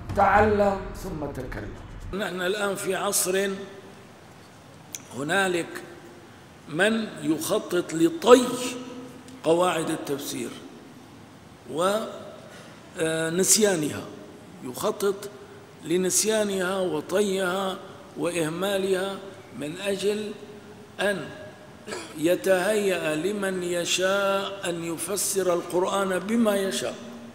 تعلم ثم تكلم. نحن الآن في عصر هنالك من يخطط لطي قواعد التفسير ونسيانها، يخطط لنسيانها وطيها وإهمالها من أجل أن يتهيأ لمن يشاء أن يفسر القرآن بما يشاء.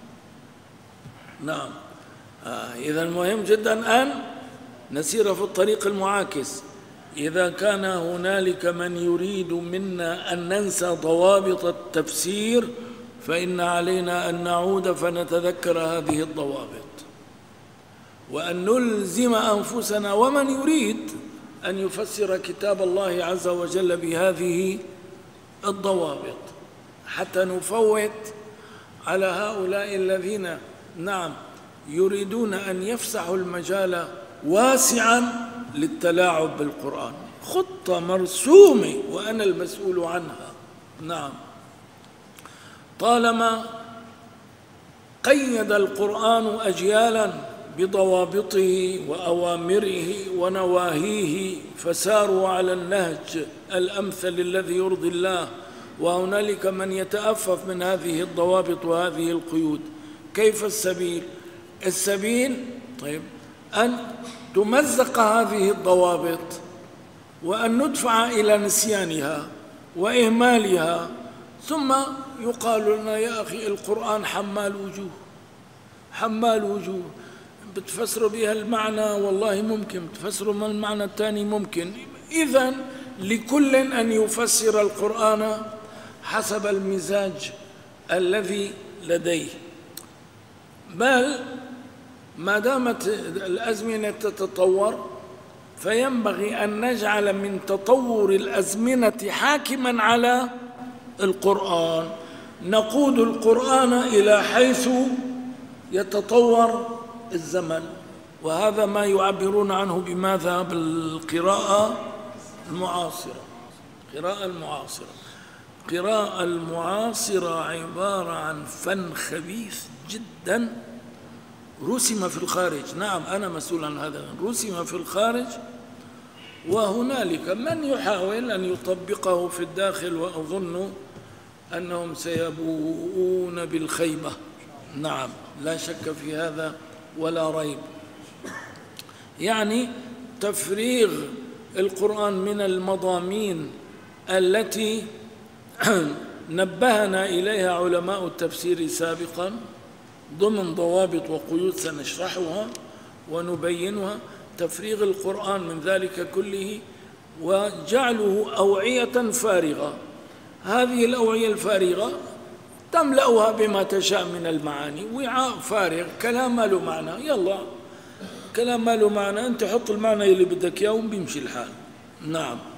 نعم، إذا مهم جدا أن نسير في الطريق المعاكس. إذا كان هنالك من يريد منا أن ننسى ضوابط التفسير فإن علينا أن نعود فنتذكر هذه الضوابط، وأن نلزم أنفسنا ومن يريد أن يفسر كتاب الله عز وجل بهذه الضوابط، حتى نفوت على هؤلاء الذين نعم يريدون أن يفسحوا المجال واسعا للتلاعب بالقرآن. خطة مرسومة وأنا المسؤول عنها. نعم، طالما قيد القرآن أجيالا بضوابطه وأوامره ونواهيه فساروا على النهج الأمثل الذي يرضي الله، وهنالك من يتأفف من هذه الضوابط وهذه القيود. كيف السبيل؟ السبيل طيب أن تمزق هذه الضوابط وأن ندفع إلى نسيانها وإهمالها، ثم يقال لنا يا أخي القرآن حمال وجوه، حمال وجوه، بتفسروا بها المعنى والله ممكن، بتفسروا من المعنى الثاني ممكن. إذن لكل أن يفسر القرآن حسب المزاج الذي لديه. بل ما دامت الأزمنة تتطور فينبغي أن نجعل من تطور الأزمنة حاكما على القرآن، نقود القرآن إلى حيث يتطور الزمن. وهذا ما يعبرون عنه بماذا؟ بالقراءة المعاصرة. القراءة المعاصرة، القراءة المعاصرة عبارة عن فن خبيث جدا رسم في الخارج. نعم أنا مسؤول عن هذا، رسم في الخارج، وهنالك من يحاول أن يطبقه في الداخل، وأظن أنهم سيبوءون بالخيبة. نعم لا شك في هذا ولا ريب. يعني تفريغ القرآن من المضامين التي نبهنا إليها علماء التفسير سابقا ضمن ضوابط وقيود سنشرحها ونبينها، تفريغ القرآن من ذلك كله وجعله أوعية فارغة. هذه الأوعية الفارغة تملأها بما تشاء من المعاني، وعاء فارغ، كلام ما له معنى، يلا كلام ما له معنى، أنت حط المعنى اللي بدك إياه وبيمشي الحال. نعم.